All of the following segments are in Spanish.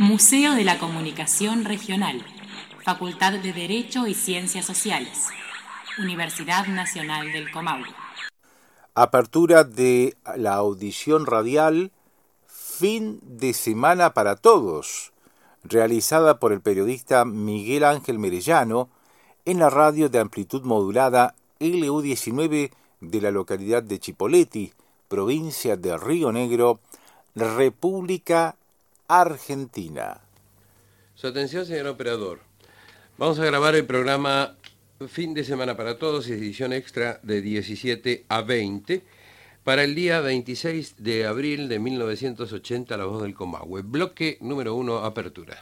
Museo de la Comunicación Regional, Facultad de Derecho y Ciencias Sociales, Universidad Nacional del Comahue. Apertura de la audición radial Fin de Semana para Todos, realizada por el periodista Miguel Ángel Merellano en la radio de amplitud modulada LU19 de la localidad de Chipoleti, provincia de Río Negro, República Argentina. Su atención, señor operador. Vamos a grabar el programa Fin de Semana para Todos, edición extra de 17 a 20, para el día 26 de abril de 1980, La Voz del Comahue. Bloque número 1, apertura.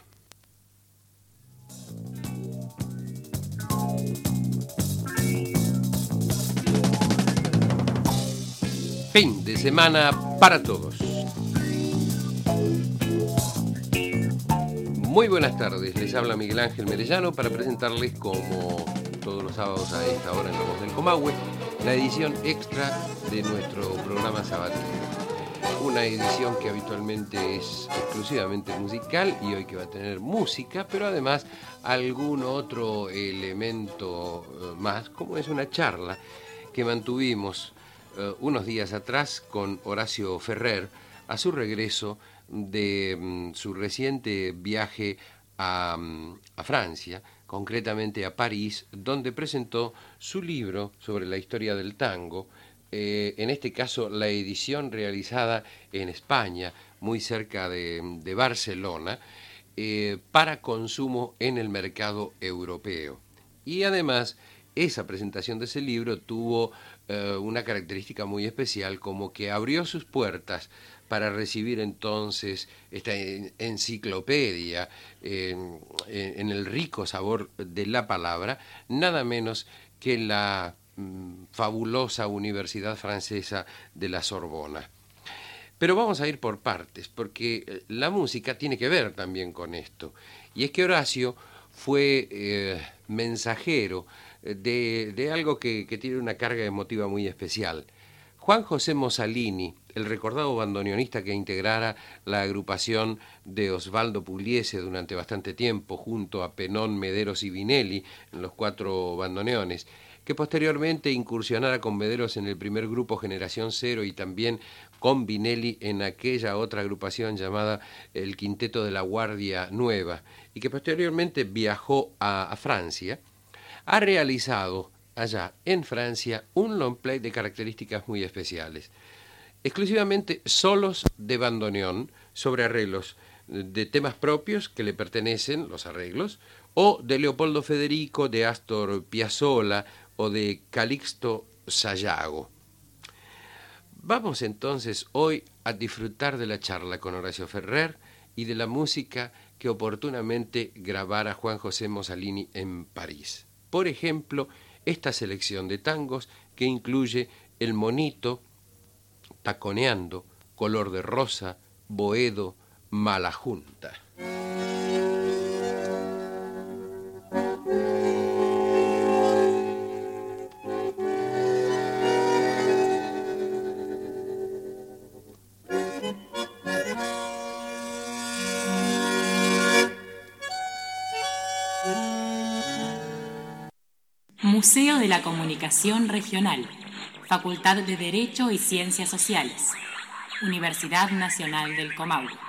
Fin de Semana para Todos. Muy buenas tardes, les habla Miguel Ángel Merellano para presentarles, como todos los sábados a esta hora en La Voz del Comahue, la edición extra de nuestro programa sabatino. Una edición que habitualmente es exclusivamente musical y hoy que va a tener música, pero además algún otro elemento más, como es una charla que mantuvimos unos días atrás con Horacio Ferrer a su regreso de su reciente viaje a Francia, concretamente a París, donde presentó su libro sobre la historia del tango, en este caso la edición realizada en España, muy cerca de Barcelona, para consumo en el mercado europeo. Y además, esa presentación de ese libro tuvo una característica muy especial, como que abrió sus puertas para recibir entonces esta enciclopedia en el rico sabor de la palabra, nada menos que la fabulosa Universidad Francesa de la Sorbona. Pero vamos a ir por partes, porque la música tiene que ver también con esto. Y es que Horacio fue mensajero de algo que tiene una carga emotiva muy especial. Juan José Mossalini, el recordado bandoneonista que integrara la agrupación de Osvaldo Pugliese durante bastante tiempo, junto a Penón, Mederos y Vinelli, en los 4 bandoneones, que posteriormente incursionara con Mederos en el primer grupo Generación Cero y también con Vinelli en aquella otra agrupación llamada el Quinteto de la Guardia Nueva, y que posteriormente viajó a Francia, ha realizado allá en Francia un long play de características muy especiales, exclusivamente solos de bandoneón sobre arreglos de temas propios que le pertenecen, los arreglos, o de Leopoldo Federico, de Astor Piazzolla o de Calixto Sayago. Vamos entonces hoy a disfrutar de la charla con Horacio Ferrer y de la música que oportunamente grabara Juan José Mossalini en París. Por ejemplo, esta selección de tangos que incluye El Monito, Taconeando, Color de Rosa, Boedo, Mala Junta. Museo de la Comunicación Regional, Facultad de Derecho y Ciencias Sociales, Universidad Nacional del Comahue.